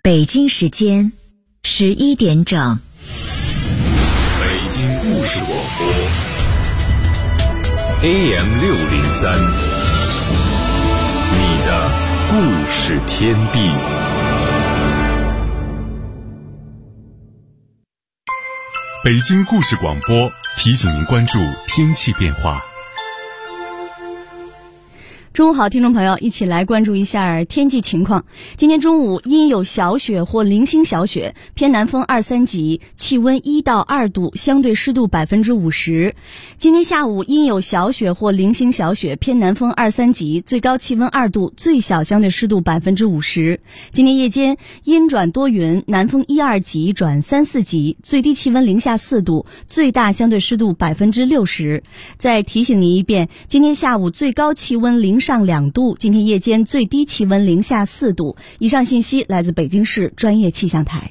北京时间11点整。 北京故事广播 AM603，你的故事天地。北京故事广播提醒您关注天气变化。 中午好，听众朋友，一起来关注一下天气情况。今天中午阴有小雪或零星小雪，偏南风2-3级，气温1到2度，相对湿度50%。今天下午阴有小雪或零星小雪，偏南风2-3级，最高气温2度，最小相对湿度50%。今天夜间阴转多云，南风1-2级转3-4级，最低气温零下4度，最大相对湿度60%。再提醒您一遍，今天下午最高气温零上2度，今天夜间最低气温零下4度。以上信息来自北京市专业气象台。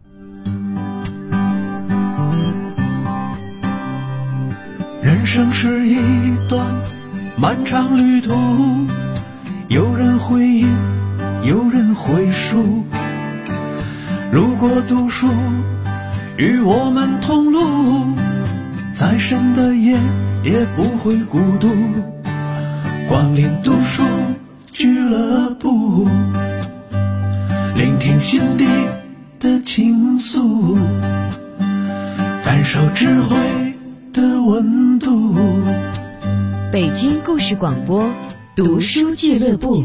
人生是一段漫长旅途，有人回忆，有人回述。如果读书与我们同路，再深的夜也不会孤独。光临读书俱乐部，聆听心底的倾诉，感受智慧的温度。 北京故事广播读书俱乐部，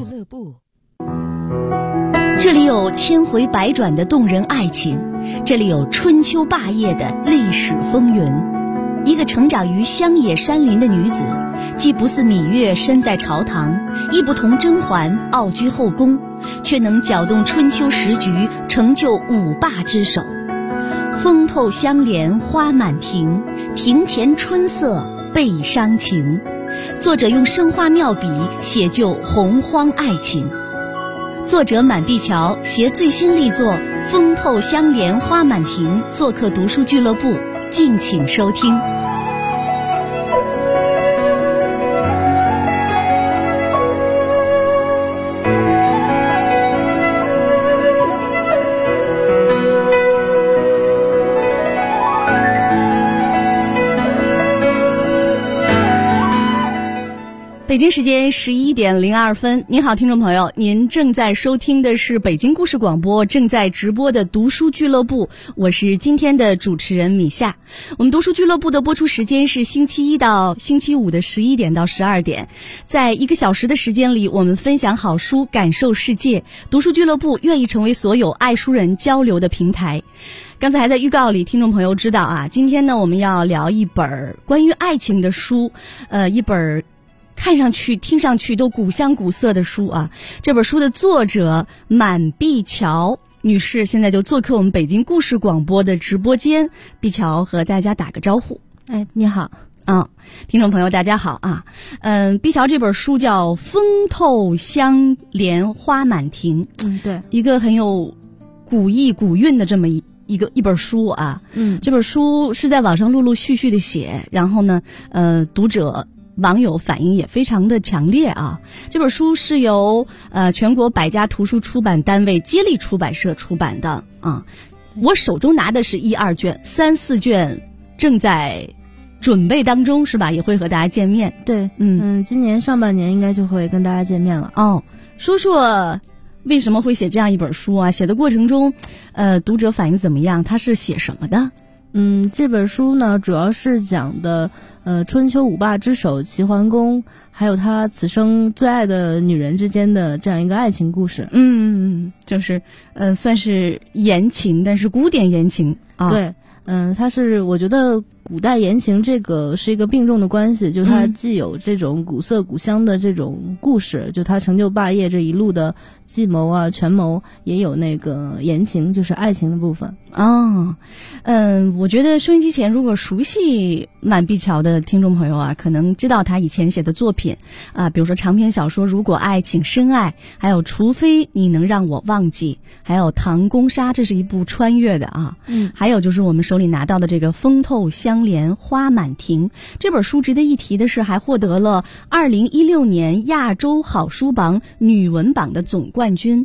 这里有千回百转的动人爱情，这里有春秋霸业的历史风云。一个成长于乡野山林的女子，既不似芈月身在朝堂，亦不同甄嬛傲居后宫，却能搅动春秋时局，成就五霸之首。风透香莲花满庭，庭前春色倍伤情。作者用生花妙笔写就洪荒爱情。作者满碧桥携最新力作《风透香莲花满庭》做客读书俱乐部，敬请收听。北京时间11点02分，您好，听众朋友，您正在收听的是北京故事广播正在直播的读书俱乐部，我是今天的主持人米夏。我们读书俱乐部的播出时间是星期一到星期五的11点到12点，在1个小时的时间里，我们分享好书，感受世界。读书俱乐部愿意成为所有爱书人交流的平台。刚才还在预告里，听众朋友知道啊，今天呢我们要聊一本关于爱情的书，一本看上去听上去都古香古色的书啊。这本书的作者满碧桥女士现在就做客我们北京故事广播的直播间。碧桥和大家打个招呼。 你好。 听众朋友大家好啊。碧桥这本书叫《风透香莲花满庭》， 对， 一个很有古意古韵的这么一本书啊。这本书是在网上陆陆续续的写，然后呢读者网友反应也非常的强烈啊。这本书是由全国百家图书出版单位接力出版社出版的啊。我手中拿的是1、2卷，3、4卷正在准备当中，是吧？也会和大家见面。 对，今年上半年应该就会跟大家见面了。 说说为什么会写这样一本书啊？写的过程中读者反应怎么样？他是写什么的？ 这本书呢，主要是讲的春秋五霸之首齐桓公，还有他此生最爱的女人之间的这样一个爱情故事。 就是算是言情，但是古典言情啊。 对，它是我觉得古代言情这个是一个并重的关系，就它既有这种古色古香的这种故事，就它成就霸业这一路的计谋啊权谋，也有那个言情，就是爱情的部分。 我觉得收音机前如果熟悉满碧桥的听众朋友啊，可能知道他以前写的作品啊，比如说长篇小说《如果爱请深爱》，还有除非你能让我忘记，还有唐宫杀，这是一部穿越的啊。还有就是我们手里拿到的这个风透香莲花满庭，这本书值得一提的是还获得了2016年亚洲好书榜女文榜的总冠军。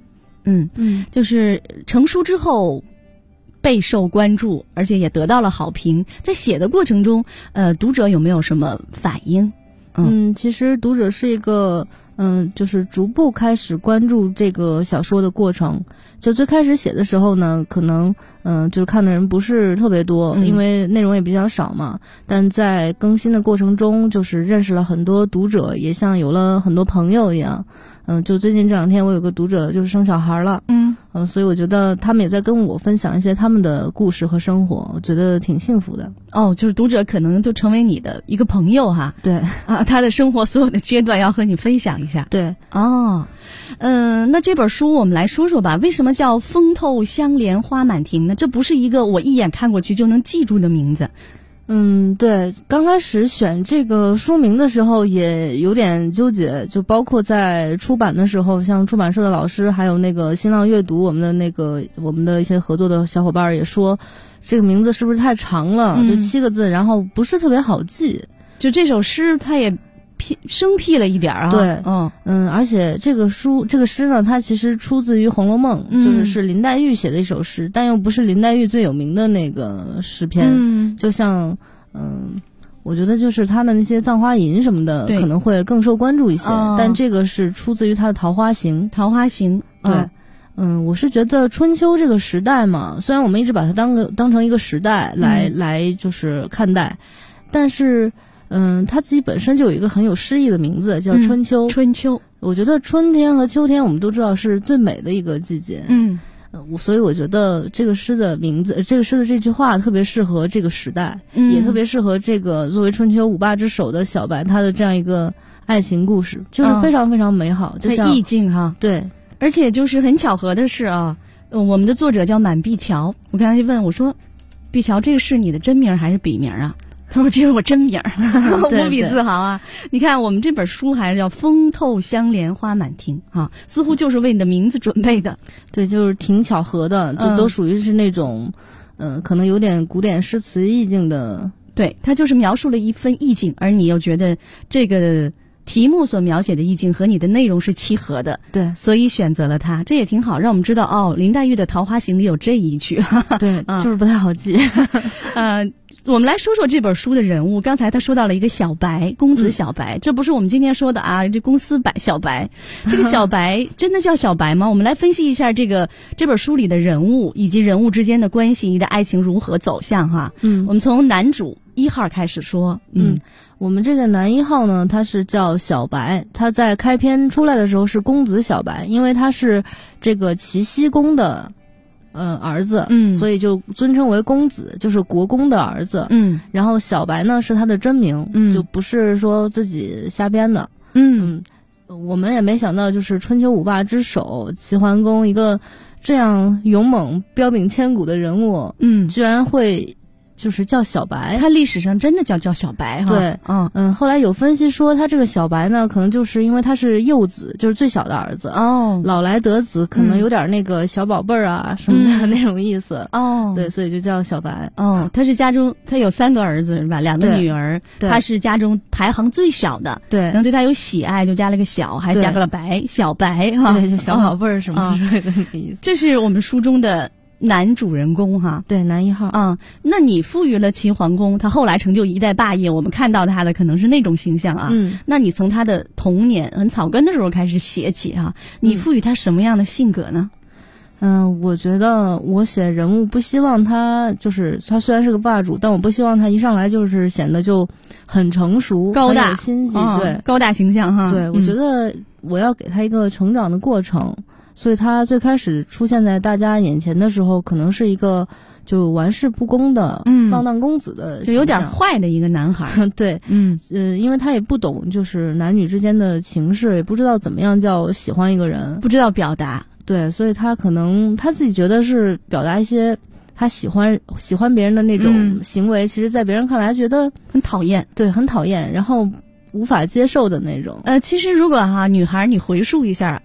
就是成书之后备受关注，而且也得到了好评。在写的过程中，读者有没有什么反应？ 其实读者是一个就是逐步开始关注这个小说的过程。就最开始写的时候呢，可能就是看的人不是特别多，因为内容也比较少嘛。但在更新的过程中，就是认识了很多读者，也像有了很多朋友一样。就最近这2天，我有个读者就是生小孩了，所以我觉得他们也在跟我分享一些他们的故事和生活，我觉得挺幸福的。 就是读者可能就成为你的一个朋友哈。 对他的生活所有的阶段要和你分享一下。 对那这本书我们来说说吧，为什么叫风透香莲花满庭呢？这不是一个我一眼看过去就能记住的名字。 对，刚开始选这个书名的时候也有点纠结，就包括在出版的时候，像出版社的老师还有那个新浪阅读我们的一些合作的小伙伴也说，这个名字是不是太长了，就7个字，然后不是特别好记。 就这首诗它也生僻了一点啊。 对，而且这个诗呢，它其实出自于《红楼梦》，就是林黛玉写的一首诗，但又不是林黛玉最有名的那个诗篇。就像我觉得就是他的那些《葬花吟》什么的可能会更受关注一些，但这个是出自于他的《桃花行》。 桃花行， 对。我是觉得春秋这个时代嘛，虽然我们一直把它当成一个时代来就是看待，但是它自己本身就有一个很有诗意的名字，叫春秋。 春秋， 我觉得春天和秋天我们都知道是最美的一个季节。所以我觉得这个诗的名字，这个诗的这句话特别适合这个时代，也特别适合这个作为春秋5霸之首的小白他的这样一个爱情故事，就是非常非常美好，就像意境哈。 对， 而且就是很巧合的是啊，我们的作者叫满碧桥，我刚才就问我说，碧桥这个是你的真名还是笔名啊？他说这是我真名无比自豪啊。你看我们这本书还是叫风透香莲花满庭啊，似乎就是为你的名字准备的。 对，就是挺巧合的，就都属于是那种可能有点古典诗词意境的。 对，它就是描述了一份意境，而你又觉得这个题目所描写的意境和你的内容是契合的， 对， 所以选择了它，这也挺好，让我们知道林黛玉的《桃花行》里有这一句。 对，就是不太好记。 我们来说说这本书的人物。刚才他说到了一个小白，公子小白，这不是我们今天说的这公司小白。这个小白真的叫小白吗？我们来分析一下这本书里的人物以及人物之间的关系，你的爱情如何走向哈。我们从男主1号开始说。 我们这个男1号呢，他是叫小白，他在开篇出来的时候是公子小白，因为他是这个齐僖公的儿子，所以就尊称为公子，就是国公的儿子。然后小白呢是他的真名，就不是说自己瞎编的。我们也没想到，就是春秋5霸之首齐桓公一个这样勇猛、彪炳千古的人物，居然会就是叫小白。 他历史上真的叫小白哈。 对，后来有分析说他这个小白呢，可能就是因为他是幼子，就是最小的儿子。老来得子，可能有点那个小宝贝儿啊什么的那种意思。对，所以就叫小白。 他是家中他有3个儿子是吧？2个女儿，他是家中排行最小的。对，可能对他有喜爱，就加了个小，还加个了白，小白哈。 对，就小宝贝儿什么之类的那个意思。 这是我们书中的男主人公哈。 对，男1号。 那你赋予了齐桓公，他后来成就一代霸业，我们看到他的可能是那种形象啊。那你从他的童年很草根的时候开始写起啊，你赋予他什么样的性格呢？ 我觉得我写人物不希望他就是他虽然是个霸主，但我不希望他一上来就是显得就很成熟、 高大、 很有心计，对， 高大形象哈。 对，我觉得我要给他一个成长的过程。所以他最开始出现在大家眼前的时候，可能是一个就玩世不恭的浪荡公子的形象， 就有点坏的一个男孩。 对，因为他也不懂就是男女之间的情事，也不知道怎么样叫喜欢一个人， 不知道表达。 对，所以他可能他自己觉得是表达一些他喜欢别人的那种行为，其实在别人看来觉得很讨厌。 对，很讨厌，然后无法接受的那种。 其实如果女孩你回溯一下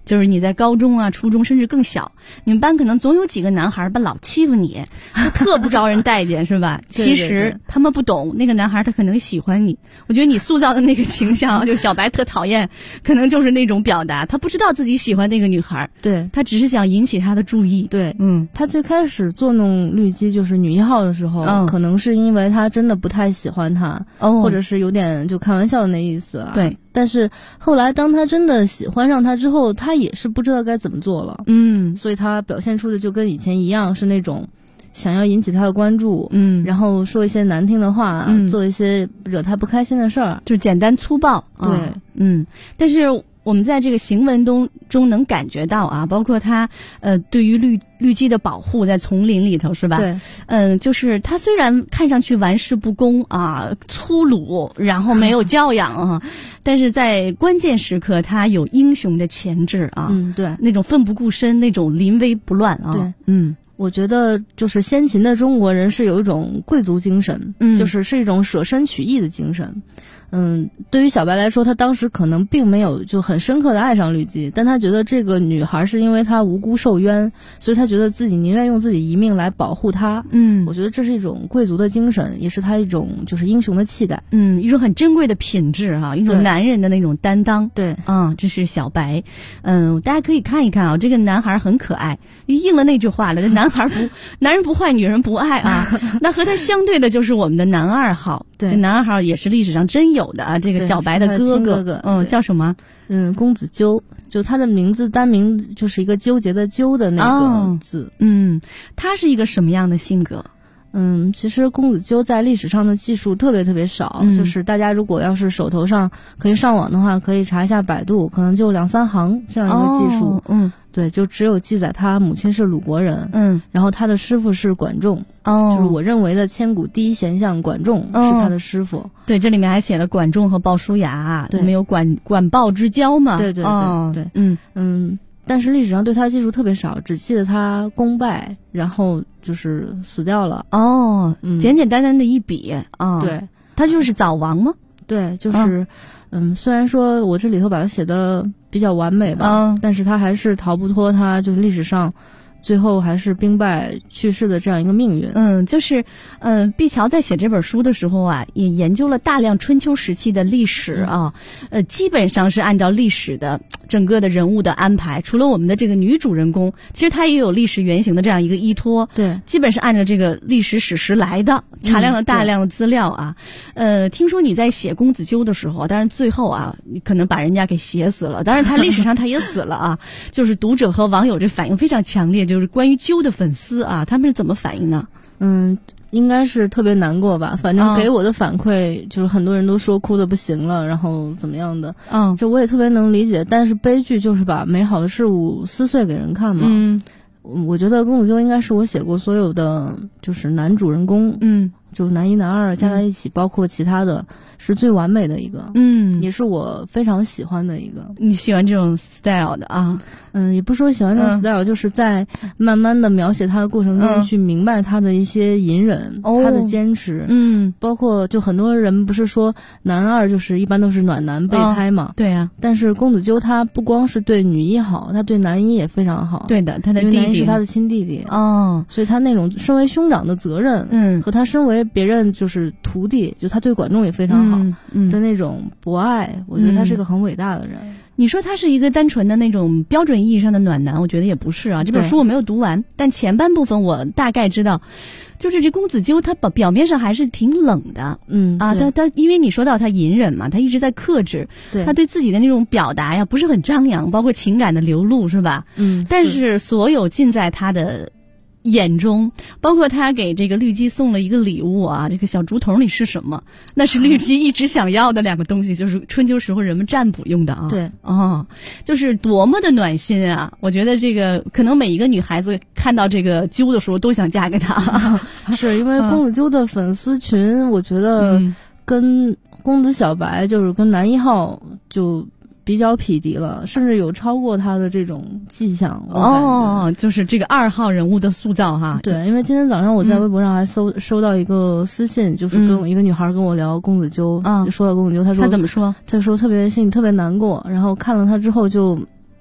就是你在高中啊、初中甚至更小，你们班可能总有几个男孩吧老欺负你，就特不招人待见，是吧？ 对对对， 其实他们不懂，那个男孩他可能喜欢你。我觉得你塑造的那个形象，就小白特讨厌，可能就是那种表达，他不知道自己喜欢那个女孩， 对， 他只是想引起她的注意。 对，他最开始作弄绿姬就是女一号的时候，可能是因为他真的不太喜欢她，或者是有点就开玩笑的那意思啊。 对。 但是后来当他真的喜欢上她之后，他也是不知道该怎么做了。所以他表现出的就跟以前一样，是那种想要引起他的关注，然后说一些难听的话，做一些惹他不开心的事儿， 就简单粗暴。 对， 但是我们在这个行文中能感觉到啊，包括他对于绿姬的保护，在丛林里头是吧？ 对， 就是他虽然看上去玩世不恭啊、粗鲁，然后没有教养啊，但是在关键时刻他有英雄的潜质啊。 对， 那种奋不顾身，那种临危不乱啊。 对，我觉得就是先秦的中国人是有一种贵族精神，是一种舍身取义的精神。对于小白来说，他当时可能并没有就很深刻的爱上绿姬，但他觉得这个女孩是因为她无辜受冤，所以他觉得自己宁愿用自己一命来保护她。我觉得这是一种贵族的精神，也是他一种就是英雄的气概。 一种很珍贵的品质哈，一种男人的那种担当。 对， 这是小白。大家可以看一看啊，这个男孩很可爱，应了那句话了，这男人不坏，女人不爱啊。那和他相对的就是我们的男二号。 对， 男二号也是历史上真有的啊，这个小白的哥哥，叫什么？ 公子纠，就他的名字单名就是一个纠结的纠的那个字。 他是一个什么样的性格？ 其实公子纠在历史上的记述特别特别少，就是大家如果要是手头上可以上网的话，可以查一下百度，可能就2-3行这样一个记述。对，就只有记载他母亲是鲁国人，然后他的师傅是管仲，就是我认为的千古第一贤相管仲是他的师傅。 对，这里面还写了管仲和鲍叔牙，没有管鲍之交嘛？ 对，但是历史上对他记述特别少，只记得他功败，然后就是死掉了。 简简单单的一笔啊。 对， 他就是早亡吗？ 对，就是虽然说我这里头把它写的比较完美吧，但是他还是逃不脱他就是历史上最后还是兵败去世的这样一个命运。 毕樵在写这本书的时候啊，也研究了大量春秋时期的历史啊，基本上是按照历史的整个的人物的安排，除了我们的这个女主人公，其实她也有历史原型的这样一个依托。 对， 基本是按照这个历史史实来的，查量了大量的资料啊。听说你在写公子纠的时候，当然最后啊，你可能把人家给写死了，当然他历史上他也死了啊。就是读者和网友这反应非常强烈，就是关于纠的粉丝啊，他们是怎么反应呢？ 应该是特别难过吧，反正给我的反馈就是很多人都说哭得不行了，然后怎么样的。就我也特别能理解，但是悲剧就是把美好的事物撕碎给人看嘛。我觉得公子纠应该是我写过所有的就是男主人公，就男一男二加在一起，包括其他的，是最完美的一个。也是我非常喜欢的一个。 你喜欢这种 style 的啊？ 也不是说喜欢这种 style，就是在慢慢的描写他的过程中去明白他的一些隐忍，他的坚持。包括就很多人不是说男二就是一般都是暖男备胎嘛？ 对啊。 但是公子纠他不光是对女一好，他对男一也非常好。 对的，他的弟弟， 因为男一是他的亲弟弟。所以他那种身为兄长的责任，和他身为别人就是徒弟，就他对管仲也非常好的那种博爱，我觉得他是个很伟大的人。 你说他是一个单纯的那种标准意义上的暖男，我觉得也不是啊。这本书我没有读完，但前半部分我大概知道，就是这公子纠他表面上还是挺冷的。他因为你说到他隐忍嘛，他一直在克制，他对自己的那种表达呀不是很张扬，包括情感的流露是吧？但是所有尽在他的眼中，包括他给这个绿姬送了一个礼物啊，这个小竹筒里是什么？那是绿姬一直想要的两个东西，就是春秋时候人们占卜用的啊。 对， 就是多么的暖心啊！我觉得这个可能每一个女孩子看到这个纠的时候都想嫁给他。 是因为公子纠的粉丝群，我觉得跟公子小白就是跟男一号就比较匹敌了，甚至有超过他的这种迹象。 就是这个2号人物的塑造哈。 对，因为今天早上我在微博上还收到一个私信，就是跟我一个女孩跟我聊公子纠，说到公子纠，她说他怎么说？她说特别心里特别难过，然后看了他之后就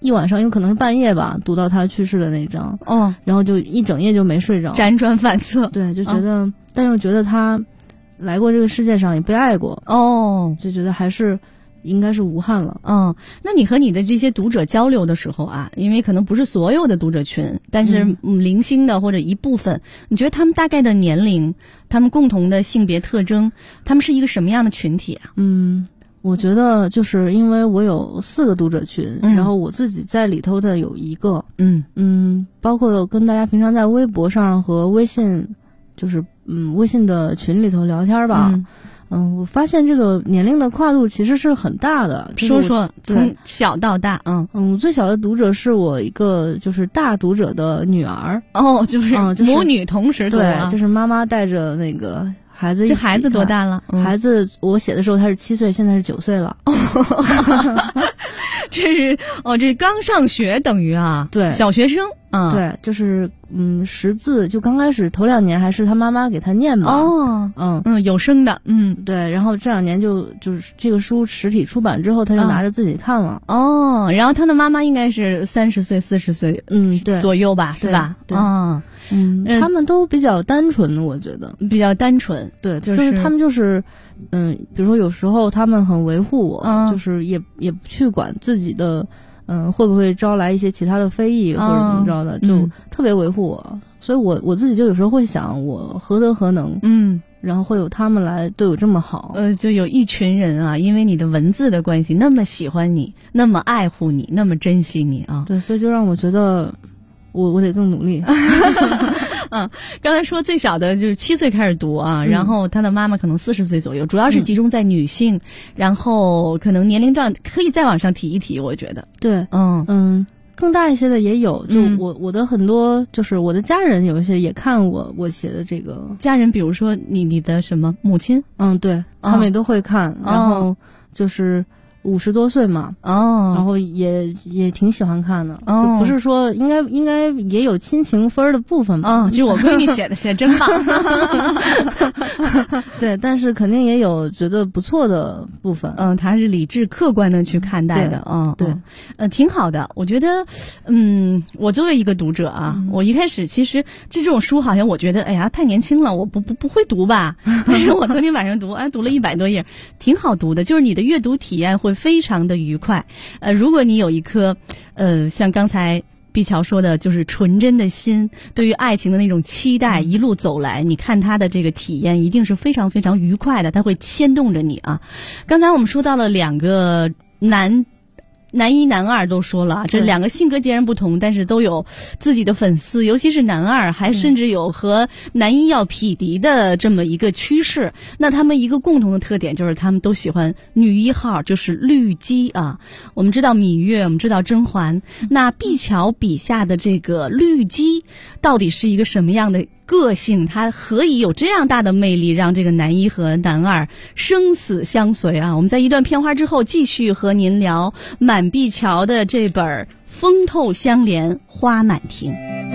一晚上，有可能是半夜吧，读到他去世的那章，然后就一整夜就没睡着， 辗转反侧。 对，就觉得，但又觉得他来过这个世界上也被爱过，就觉得还是应该是无憾了。 那你和你的这些读者交流的时候啊，因为可能不是所有的读者群，但是零星的或者一部分，你觉得他们大概的年龄，他们共同的性别特征，他们是一个什么样的群体啊？ 我觉得就是因为我有4个读者群，然后我自己在里头的有1个，包括跟大家平常在微博上和微信，就是微信的群里头聊天吧。我发现这个年龄的跨度其实是很大的。 说说从小到大。 最小的读者是我一个就是大读者的女儿。 就是母女同时读。 对，就是妈妈带着那个孩子一起看。 这孩子多大了？ 孩子我写的时候他是7岁，现在是9岁了。 这是刚上学，等于啊， 对， 小学生。 对，就是识字，就刚开始头2年还是他妈妈给他念嘛。 有声的。 对，然后这2年就是这个书实体出版之后，他就拿着自己看了。 然后他的妈妈应该是30岁、40岁， 对左右吧，是吧？ 对。他们都比较单纯，我觉得比较单纯。 对，就是他们就是，比如说有时候他们很维护我，就是也不去管自己的，会不会招来一些其他的非议或者怎么着的，就特别维护我。所以我自己就有时候会想，我何德何能？然后会有他们来对我这么好。 就有一群人啊，因为你的文字的关系，那么喜欢你，那么爱护你，那么珍惜你啊。 对，所以就让我觉得。我得更努力。 刚才说最小的就是7岁开始读啊，然后他的妈妈可能40岁左右，主要是集中在女性，然后可能年龄段可以再往上提一提，我觉得。 对，更大一些的也有，就我的很多就是我的家人有一些也看我写的这个。 家人比如说你的什么母亲？ 对，他们也都会看，然后就是50多岁嘛，然后也挺喜欢看的，就不是说应该也有亲情分的部分吧？ 就我闺女写的，写得真棒。 对，但是肯定也有觉得不错的部分。 她是理智客观的去看待的。对，挺好的。我觉得，我作为一个读者啊，我一开始其实这种书好像我觉得，哎呀，太年轻了，我不会读吧。但是我昨天晚上读了100多页，挺好读的，就是你的阅读体验会非常的愉快。如果你有一颗像刚才碧乔说的，就是纯真的心，对于爱情的那种期待，一路走来，你看他的这个体验一定是非常非常愉快的，他会牵动着你啊。刚才我们说到了2个男一男二都说了，这2个性格截然不同，但是都有自己的粉丝，尤其是男二还甚至有和男一要匹敌的这么一个趋势。那他们一个共同的特点就是他们都喜欢女1号，就是绿姬啊。我们知道芈月，我们知道甄嬛，那碧乔笔下的这个绿姬到底是一个什么样的个性，他何以有这样大的魅力，让这个男一和男二生死相随啊？我们在一段片花之后继续和您聊满碧乔的这本风透相连花满庭。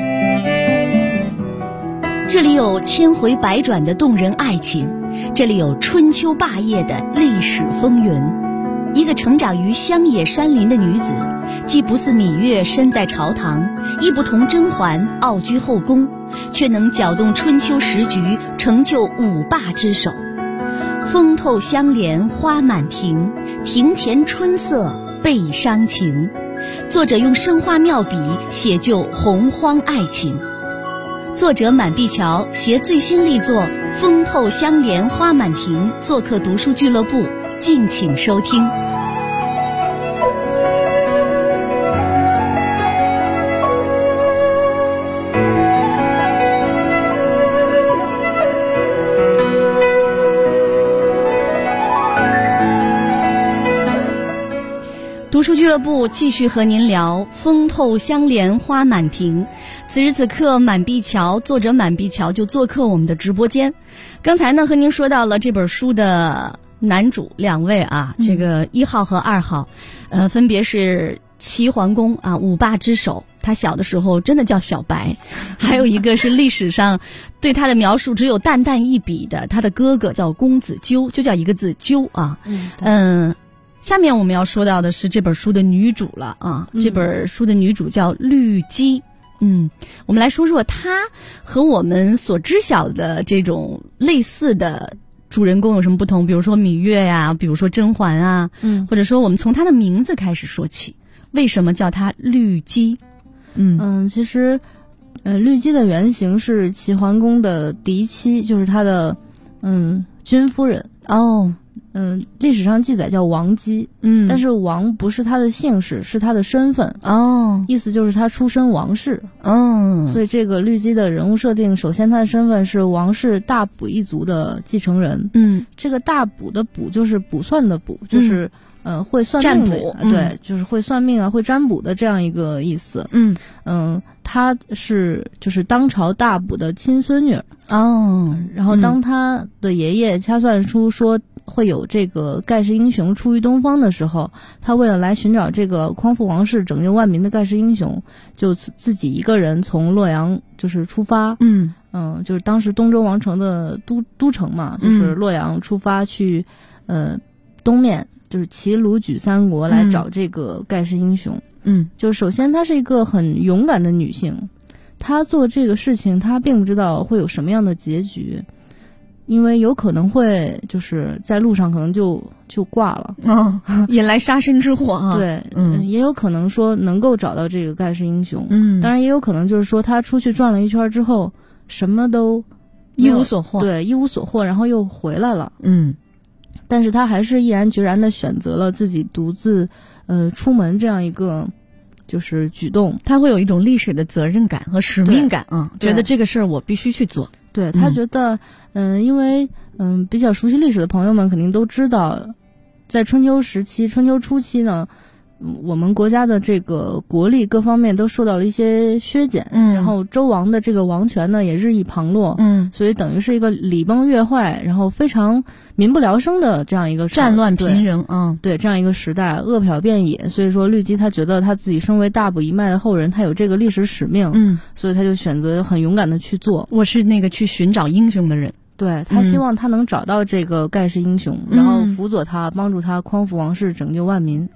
这里有千回百转的动人爱情，这里有春秋霸业的历史风云。一个成长于乡野山林的女子，既不似芈月身在朝堂，亦不同甄嬛傲居后宫，却能搅动春秋时局，成就5霸之首。风透相连花满庭，庭前春色倍伤情。作者用生花妙笔写就洪荒爱情。作者满碧乔携最新力作《风透相连花满庭》做客读书俱乐部，敬请收听。 读书俱乐部继续和您聊风透相连花满庭。此时此刻，满碧乔作者满碧乔就做客我们的直播间。刚才呢和您说到了这本书的男主2位啊，这个1号和2号，分别是齐桓公啊，5霸之首。他小的时候真的叫小白。还有一个是历史上对他的描述只有淡淡一笔的，他的哥哥叫公子纠，就叫一个字纠啊。 下面我们要说到的是这本书的女主了啊，这本书的女主叫绿姬。我们来说说她和我们所知晓的这种类似的主人公有什么不同，比如说芈月呀，比如说甄嬛啊，或者说我们从她的名字开始说起，为什么叫她绿姬？ 其实绿姬的原型是齐桓公的嫡妻，就是他的君夫人。历史上记载叫王姬，但是王不是他的姓氏，是他的身份。意思就是他出身王室。所以这个绿姬的人物设定，首先他的身份是王室大卜一族的继承人。这个大卜的卜就是卜算的卜，就是会算命的，对，就是会算命啊，会占卜的这样一个意思。他是就是当朝大卜的亲孙女。然后当他的爷爷掐算出说会有这个盖世英雄出于东方的时候，他为了来寻找这个匡扶王室拯救万民的盖世英雄，就自己一个人从洛阳就是出发。就是当时东周王朝的都城嘛，就是洛阳出发去东面，就是齐鲁莒三国来找这个盖世英雄。就首先她是一个很勇敢的女性，她做这个事情她并不知道会有什么样的结局，因为有可能会就是在路上可能就挂了， 引来杀身之祸啊。 对，也有可能说能够找到这个盖世英雄，当然也有可能就是说他出去转了一圈之后什么都一无所获， 对，一无所获，然后又回来了。但是他还是毅然决然地选择了自己独自出门这样一个就是举动。 他会有一种历史的责任感和使命感啊，觉得这个事儿我必须去做。 对，他觉得因为比较熟悉历史的朋友们肯定都知道，在春秋初期呢，我们国家的这个国力各方面都受到了一些削减，然后周王的这个王权呢也日益旁落，所以等于是一个礼崩乐坏，然后非常民不聊生的这样一个战乱频仍对这样一个时代，恶殍遍野。所以说绿姬他觉得他自己身为大卜一脉的后人，他有这个历史使命，所以他就选择很勇敢的去做。 我是那个去寻找英雄的人。 对，他希望他能找到这个盖世英雄，然后辅佐他，帮助他匡扶王室，拯救万民。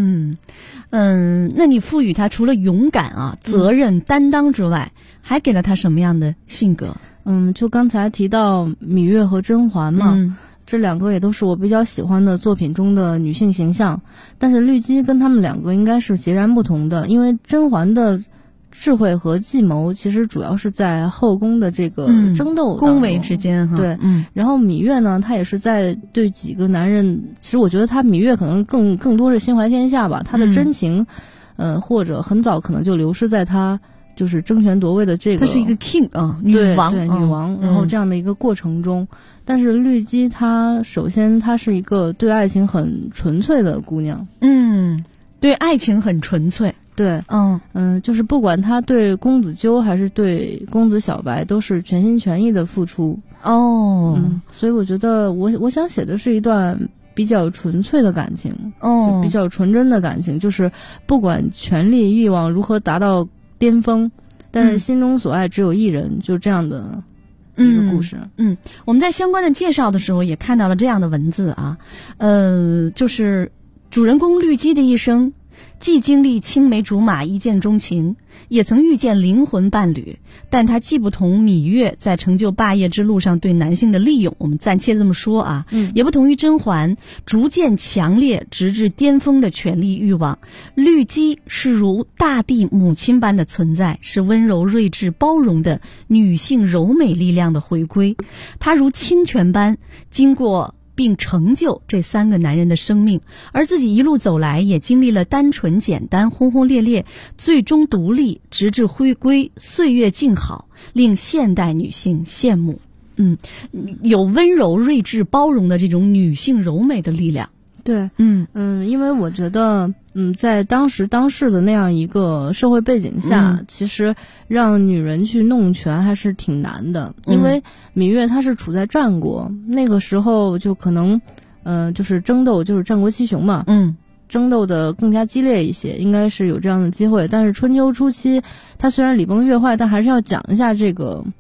那你赋予他除了勇敢啊、责任、担当之外，还给了他什么样的性格？ 就刚才提到芈月和甄嬛嘛，这两个也都是我比较喜欢的作品中的女性形象，但是绿姬跟他们两个应该是截然不同的，因为甄嬛的智慧和计谋其实主要是在后宫的这个争斗宫闱之间哈。 对，然后芈月呢，她也是在对几个男人，其实我觉得她芈月可能更多是心怀天下吧，她的真情或者很早可能就流失在她就是争权夺位的这个， 她是一个 king 女王， 对，女王，然后这样的一个过程中，但是绿姬她首先她是一个对爱情很纯粹的姑娘， 对爱情很纯粹。 对，就是不管他对公子纠还是对公子小白，都是全心全意的付出。所以我觉得我想写的是一段比较纯粹的感情，就比较纯真的感情，就是不管权力欲望如何达到巅峰，但是心中所爱只有一人，就这样的一个故事。 我们在相关的介绍的时候也看到了这样的文字啊，就是主人公绿姬的一生，既经历青梅竹马一见钟情，也曾遇见灵魂伴侣，但他既不同芈月在成就霸业之路上对男性的利用，我们暂且这么说啊，也不同于甄嬛逐渐强烈直至巅峰的权力欲望。绿姬是如大地母亲般的存在，是温柔睿智包容的女性柔美力量的回归。她如清泉般经过并成就这三个男人的生命，而自己一路走来也经历了单纯简单、轰轰烈烈，最终独立，直至回归，岁月静好，令现代女性羡慕。有温柔、睿智、包容的这种女性柔美的力量。 对，因为我觉得，在当时当世的那样一个社会背景下，其实让女人去弄权还是挺难的，因为芈月她是处在战国，那个时候就可能，就是争斗，就是战国七雄嘛，争斗的更加激烈一些，应该是有这样的机会。但是春秋初期，它虽然礼崩乐坏，但还是要讲一下这个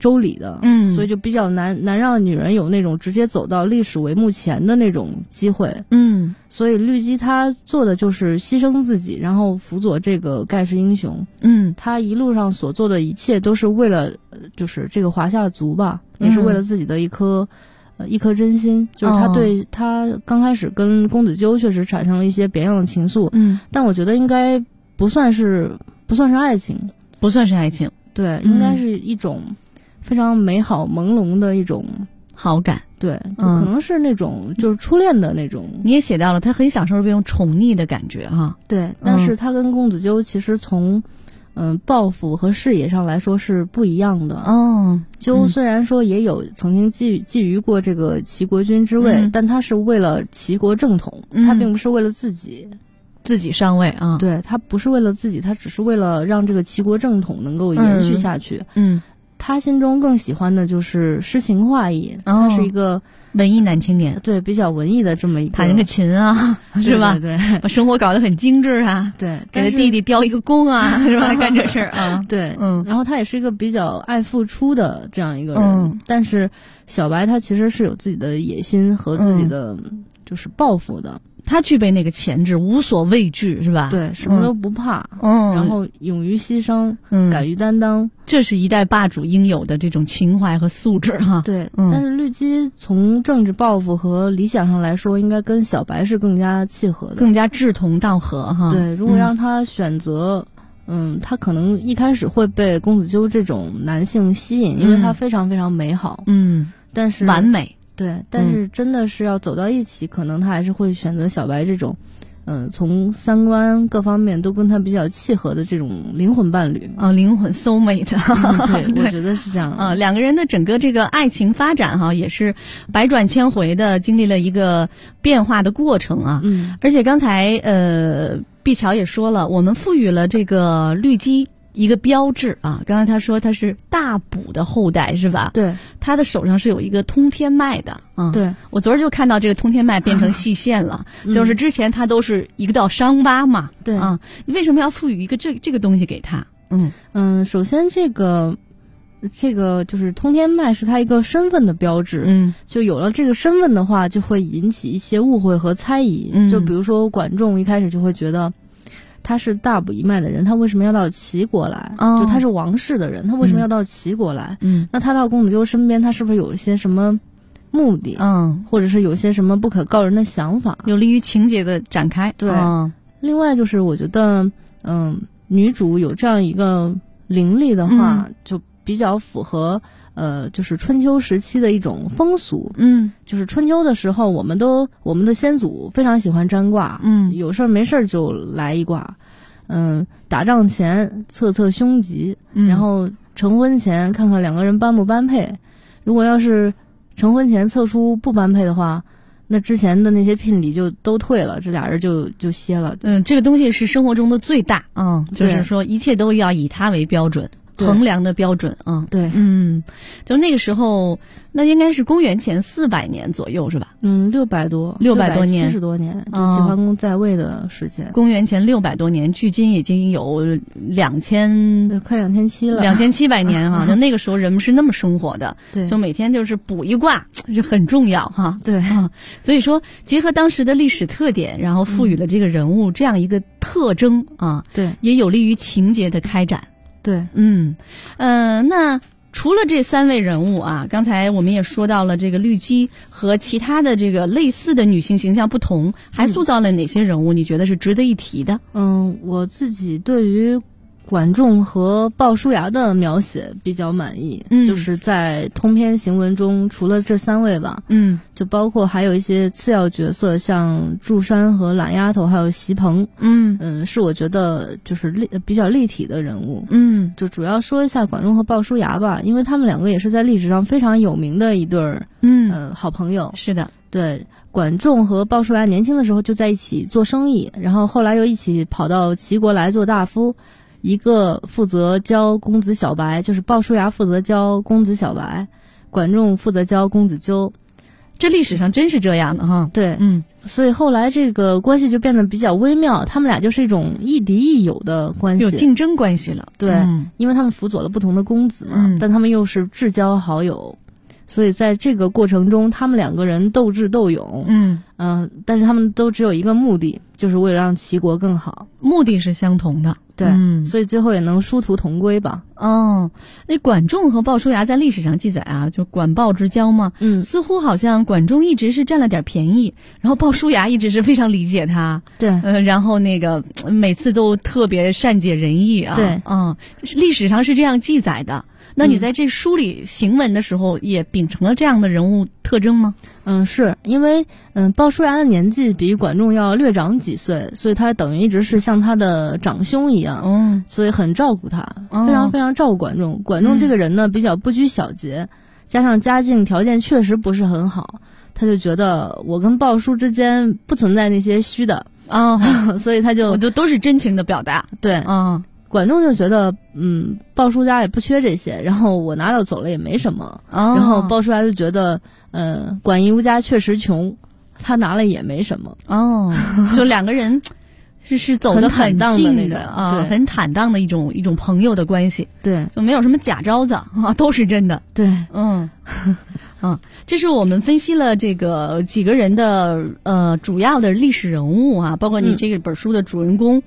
周礼的，所以就比较难让女人有那种直接走到历史帷幕前的那种机会。所以绿姬她做的就是牺牲自己，然后辅佐这个盖世英雄。她一路上所做的一切都是为了就是这个华夏族吧，也是为了自己的一颗真心。就是他刚开始跟公子纠确实产生了一些别样的情愫，但我觉得应该不算是爱情， 不算是爱情， 对，应该是一种非常美好朦胧的一种好感， 对，就可能是那种就是初恋的那种。 你也写到了，他很享受这种宠溺的感觉哈。 对，但是他跟公子纠其实从抱负和视野上来说是不一样的。纠虽然说也有曾经觊觎过这个齐国君之位，但他是为了齐国正统，他并不是为了自己上位啊。 对，他不是为了自己，他只是为了让这个齐国正统能够延续下去。他心中更喜欢的就是诗情画意，他是一个文艺男青年， 对，比较文艺的这么一个， 弹那个琴啊，是吧？ 对， 把生活搞得很精致啊， 对， 给他弟弟雕一个弓啊，是吧？干这事儿啊， 对，然后他也是一个比较爱付出的这样一个人，但是小白他其实是有自己的野心和自己的就是抱负的。 他具备那个潜质，无所畏惧，是吧？ 对，什么都不怕，然后勇于牺牲，敢于担当， 这是一代霸主应有的这种情怀和素质哈。 对，但是绿姬从政治抱负和理想上来说，应该跟小白是更加契合的， 更加志同道合哈。 对，如果让他选择，他可能一开始会被公子纠这种男性吸引，因为他非常非常美好，但是完美。 对，但是真的是要走到一起，可能他还是会选择小白这种，从三观各方面都跟他比较契合的这种灵魂伴侣啊，灵魂 soul mate。 对，我觉得是这样啊。两个人的整个这个爱情发展哈，也是百转千回的，经历了一个变化的过程啊。而且刚才碧乔也说了，我们赋予了这个绿姬一个标志啊，刚才他说他是大补的后代是吧？ 对， 他的手上是有一个通天脉的啊。 对， 我昨儿就看到这个通天脉变成细线了，就是之前他都是一个道伤疤嘛。 对啊，你为什么要赋予一个这个东西给他？ 首先这个就是通天脉是他一个身份的标志，就有了这个身份的话，就会引起一些误会和猜疑。就比如说管仲一开始就会觉得他是大补一脉的人，他为什么要到齐国来？就他是王室的人，他为什么要到齐国来？那他到公子纠身边，他是不是有一些什么目的？或者是有些什么不可告人的想法， 有利于情节的展开？ 对。另外就是我觉得，女主有这样一个灵力的话，就比较符合就是春秋时期的一种风俗。就是春秋的时候，我们的先祖非常喜欢占卦，有事儿没事儿就来一卦。打仗前测测凶吉，然后成婚前看看两个人般不般配。如果要是成婚前测出不般配的话，那之前的那些聘礼就都退了，这俩人就歇了。 这个东西是生活中的最大就是说一切都要以它为标准。衡量的标准啊， 对， 就那个时候，那应该是公元前400年左右是吧 ？600多年，70多年，就齐桓公在位的时间。 公元前600多年，距今已经有快2700了 ，2700年哈。就那个时候人们是那么生活的， 对， 就每天就是卜一卦，这很重要哈。 对所以说结合当时的历史特点，然后赋予了这个人物这样一个特征啊， 对， 也有利于情节的开展。 对， 那除了这3位人物啊，刚才我们也说到了这个绿姬和其他的这个类似的女性形象不同，还塑造了哪些人物？你觉得是值得一提的？ 我自己对于管仲和鲍叔牙的描写比较满意，就是在通篇行文中，除了这3位吧，就包括还有一些次要角色，像祝山和懒丫头，还有席鹏，是我觉得就是比较立体的人物，就主要说一下管仲和鲍叔牙吧，因为他们两个也是在历史上非常有名的一对儿，好朋友。 是的， 对，管仲和鲍叔牙年轻的时候就在一起做生意，然后后来又一起跑到齐国来做大夫。一个负责教公子小白，就是鲍叔牙负责教公子小白，管仲负责教公子纠。 这历史上真是这样的哈。 对，所以后来这个关系就变得比较微妙，他们俩就是一种亦敌亦友的关系， 有竞争关系了。 对，因为他们辅佐了不同的公子嘛，但他们又是至交好友，所以在这个过程中，他们两个人斗智斗勇，但是他们都只有一个目的，就是为了让齐国更好， 目的是相同的。 对，所以最后也能殊途同归吧。 那管仲和鲍叔牙在历史上记载啊，就管鲍之交嘛，似乎好像管仲一直是占了点便宜，然后鲍叔牙一直是非常理解他， 对， 然后那个每次都特别善解人意啊， 对， 历史上是这样记载的。那你在这书里行文的时候，也秉承了这样的人物特征吗？ 是因为鲍叔牙的年纪比管仲要略长几岁，所以他等于一直是像他的长兄一样，所以很照顾他，非常非常照顾管仲。管仲这个人呢，比较不拘小节，加上家境条件确实不是很好，他就觉得我跟鲍叔之间不存在那些虚的所以他就都是真情的表达。 对，管仲就觉得鲍叔家也不缺这些，然后我拿到走了也没什么，然后鲍叔牙就觉得管夷吾家确实穷，他拿了也没什么。 就两个人是走得很近的对， 很坦荡的一种朋友的关系。 对， 就没有什么假招子都是真的。 对， 这是我们分析了这个几个人的主要的历史人物啊，包括你这本书的主人公。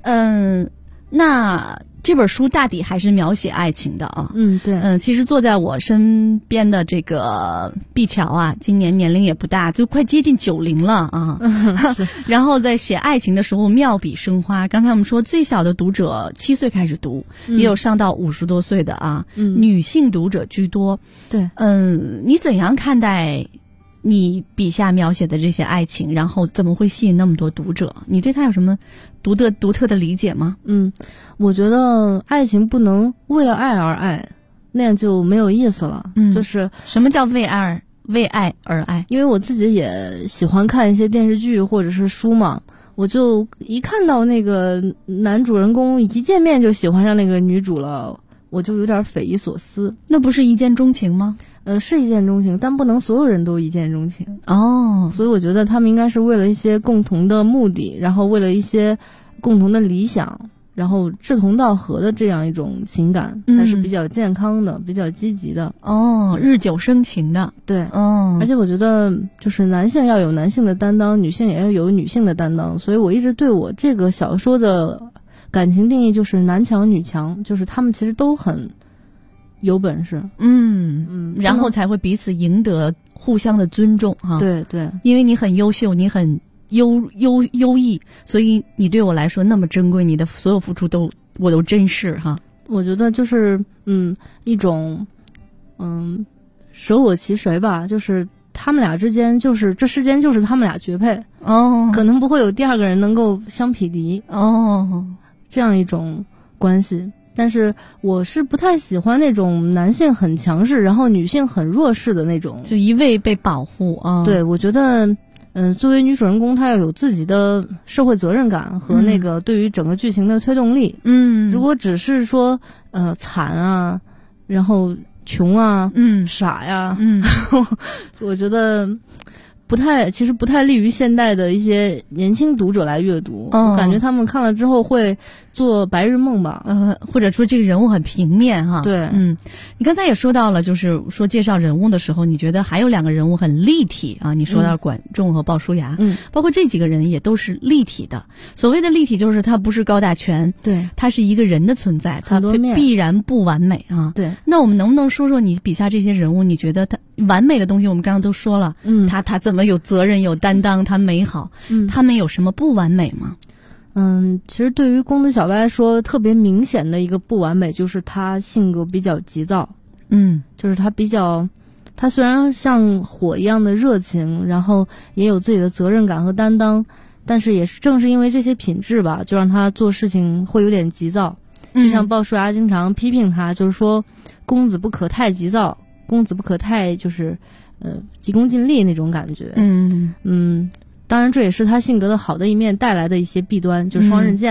那这本书大抵还是描写爱情的啊。 对。 其实坐在我身边的这个碧乔啊，今年年龄也不大，就快接近90了啊。然后在写爱情的时候妙笔生花。刚才我们说最小的读者7岁开始读，也有上到50多岁的啊，女性读者居多。 对。 你怎样看待你笔下描写的这些爱情，然后怎么会吸引那么多读者？你对他有什么独特的理解吗？ 我觉得爱情不能为了爱而爱，那样就没有意思了。就是什么叫为爱而爱？ 因为我自己也喜欢看一些电视剧或者是书嘛，我就一看到那个男主人公一见面就喜欢上那个女主了，我就有点匪夷所思。 那不是一见钟情吗？ 是一见钟情，但不能所有人都一见钟情。所以我觉得他们应该是为了一些共同的目的，然后为了一些共同的理想，然后志同道合的这样一种情感，才是比较健康的，比较积极的。 日久生情的。 对。而且我觉得就是男性要有男性的担当，女性也要有女性的担当。所以我一直对我这个小说的感情定义就是男强女强，就是他们其实都很有本事， 然后才会彼此赢得互相的尊重哈。 对对， 因为你很优秀，你很优异，所以你对我来说那么珍贵，你的所有付出我都珍视哈。 我觉得就是一种舍我其谁吧，就是他们俩之间就是这世间就是他们俩绝配可能不会有第二个人能够相匹敌这样一种关系。但是我是不太喜欢那种男性很强势，然后女性很弱势的那种， 就一味被保护啊。 对，我觉得，作为女主人公，她要有自己的社会责任感和那个对于整个剧情的推动力。如果只是说惨啊，然后穷啊，傻呀，我觉得其实不太利于现代的一些年轻读者来阅读。我感觉他们看了之后会做白日梦吧。 或者说这个人物很平面哈。 对。 你刚才也说到了，就是说介绍人物的时候，你觉得还有两个人物很立体啊。你说到管仲和鲍叔牙，包括这几个人也都是立体的。所谓的立体就是他不是高大全，对，他是一个人的存在，他必然不完美啊。 对。 那我们能不能说说你笔下这些人物，你觉得他完美的东西我们刚刚都说了，他怎么有责任有担当，他美好，他们有什么不完美吗？ 其实对于公子小白来说，特别明显的一个不完美就是他性格比较急躁。就是他虽然像火一样的热情，然后也有自己的责任感和担当，但是也是正是因为这些品质吧，就让他做事情会有点急躁。就像鲍叔牙经常批评他，就是说公子不可太急躁，公子不可太就是急功近利那种感觉。当然这也是他性格的好的一面带来的一些弊端，就是双刃剑嘛。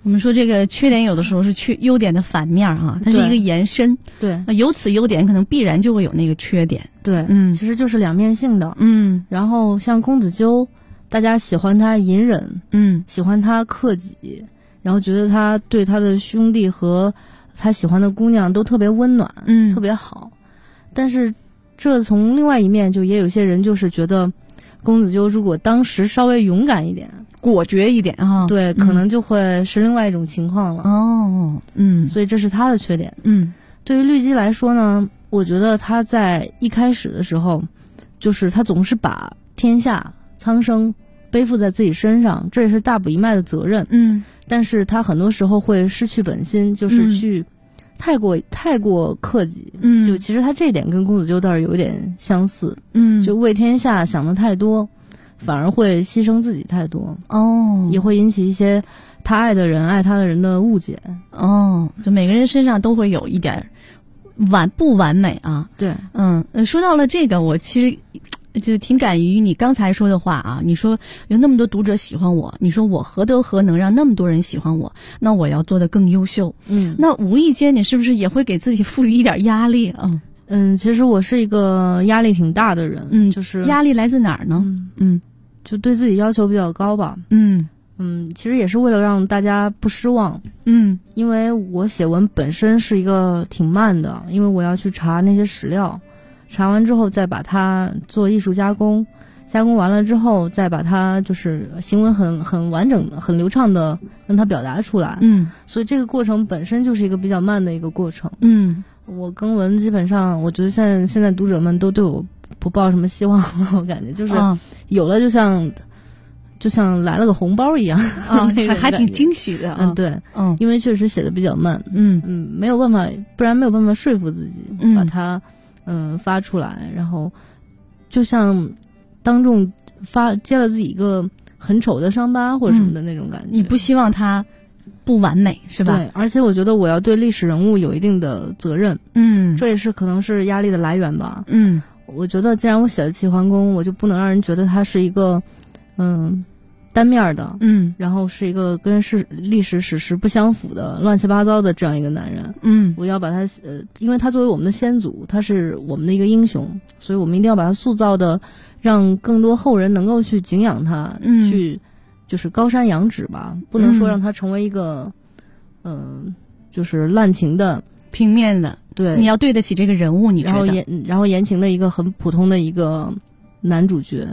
我们说这个缺点有的时候是优点的反面啊，它是一个延伸。 对， 有此优点，可能必然就会有那个缺点。 对，其实就是两面性的。然后像公子纠，大家喜欢他隐忍，喜欢他克己，然后觉得他对他的兄弟和他喜欢的姑娘都特别温暖，特别好。但是这从另外一面，就也有些人就是觉得公子纠如果当时稍微勇敢一点， 果决一点啊， 对，可能就会是另外一种情况了。所以这是他的缺点。对于绿姬来说呢，我觉得他在一开始的时候，就是他总是把天下苍生背负在自己身上，这也是大补一脉的责任。但是他很多时候会失去本心，就是去太过克己。就其实他这一点跟公子纠倒是有一点相似。就为天下想的太多，反而会牺牲自己太多。也会引起一些他爱的人爱他的人的误解。 就每个人身上都会有一点不完美啊。 对， 说到了这个，我其实就挺感于你刚才说的话啊。你说有那么多读者喜欢我，你说我何德何能让那么多人喜欢我？那我要做得更优秀。那无意间你是不是也会给自己赋予一点压力啊？ 其实我是一个压力挺大的人。就是压力来自哪儿呢？ 就对自己要求比较高吧。其实也是为了让大家不失望。因为我写文本身是一个挺慢的，因为我要去查那些史料，查完之后再把它做艺术加工，加工完了之后再把它就是行文很完整的、很流畅的让它表达出来。所以这个过程本身就是一个比较慢的一个过程。我更文基本上，我觉得现在读者们都对我不抱什么希望了，我感觉就是有了就像来了个红包一样。 还挺惊喜的。 对，因为确实写的比较慢。没有办法，不然没有办法说服自己把它发出来，然后就像当众揭了自己一个很丑的伤疤或者什么的那种感觉。 你不希望它不完美是吧？ 对，而且我觉得我要对历史人物有一定的责任。这也是可能是压力的来源吧。我觉得既然我写了齐桓公，我就不能让人觉得他是一个单面的，然后是一个跟历史史实不相符的乱七八糟的这样一个男人。我要把他因为他作为我们的先祖，他是我们的一个英雄，所以我们一定要把他塑造的让更多后人能够去敬仰他，去就是高山仰止吧，不能说让他成为一个就是滥情的平面的。对，你要对得起这个人物，你觉得然后言情的一个很普通的一个男主角。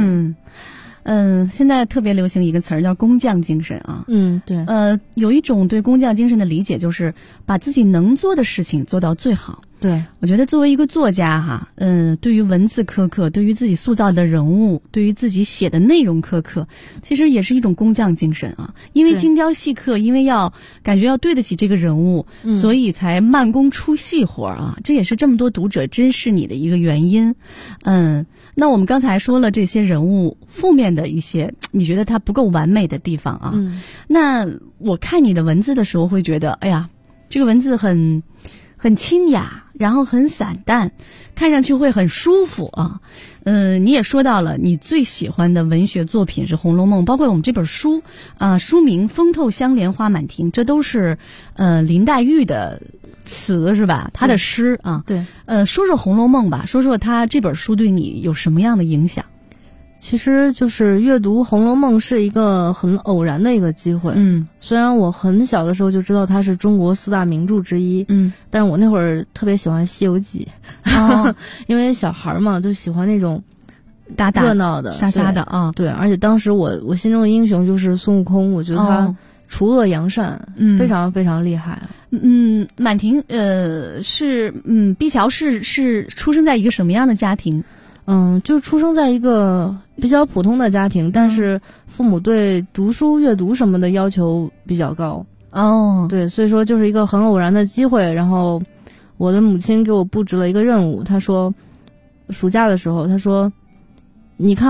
现在特别流行一个词儿叫工匠精神啊。 对。 有一种对工匠精神的理解，就是把自己能做的事情做到最好。 对， 我觉得作为一个作家哈，对于文字苛刻，对于自己塑造的人物，对于自己写的内容苛刻，其实也是一种工匠精神啊。因为精雕细刻，因为感觉要对得起这个人物，所以才慢工出细活啊。这也是这么多读者珍视你的一个原因。那我们刚才说了这些人物负面的一些你觉得他不够完美的地方啊。那我看你的文字的时候会觉得，哎呀，这个文字很清雅，然后很散淡，看上去会很舒服啊。你也说到了你最喜欢的文学作品是《红楼梦》，包括我们这本书书名《风透香莲花满庭》，这都是林黛玉的词是吧？他的诗啊。 对。 说说《红楼梦》吧，说说他这本书对你有什么样的影响？ 其实就是阅读《红楼梦》是一个很偶然的一个机会。虽然我很小的时候就知道它是中国4大名著之一。但是我那会儿特别喜欢《西游记》。因为小孩嘛，都喜欢那种大热闹的、 沙沙的啊。 对，而且当时我心中的英雄就是孙悟空，我觉得他除恶扬善，非常非常厉害。 满庭是碧乔是出生在一个什么样的家庭？ 就出生在一个比较普通的家庭，但是父母对读书阅读什么的要求比较高。对，所以说就是一个很偶然的机会，然后我的母亲给我布置了一个任务，她说暑假的时候，她说你看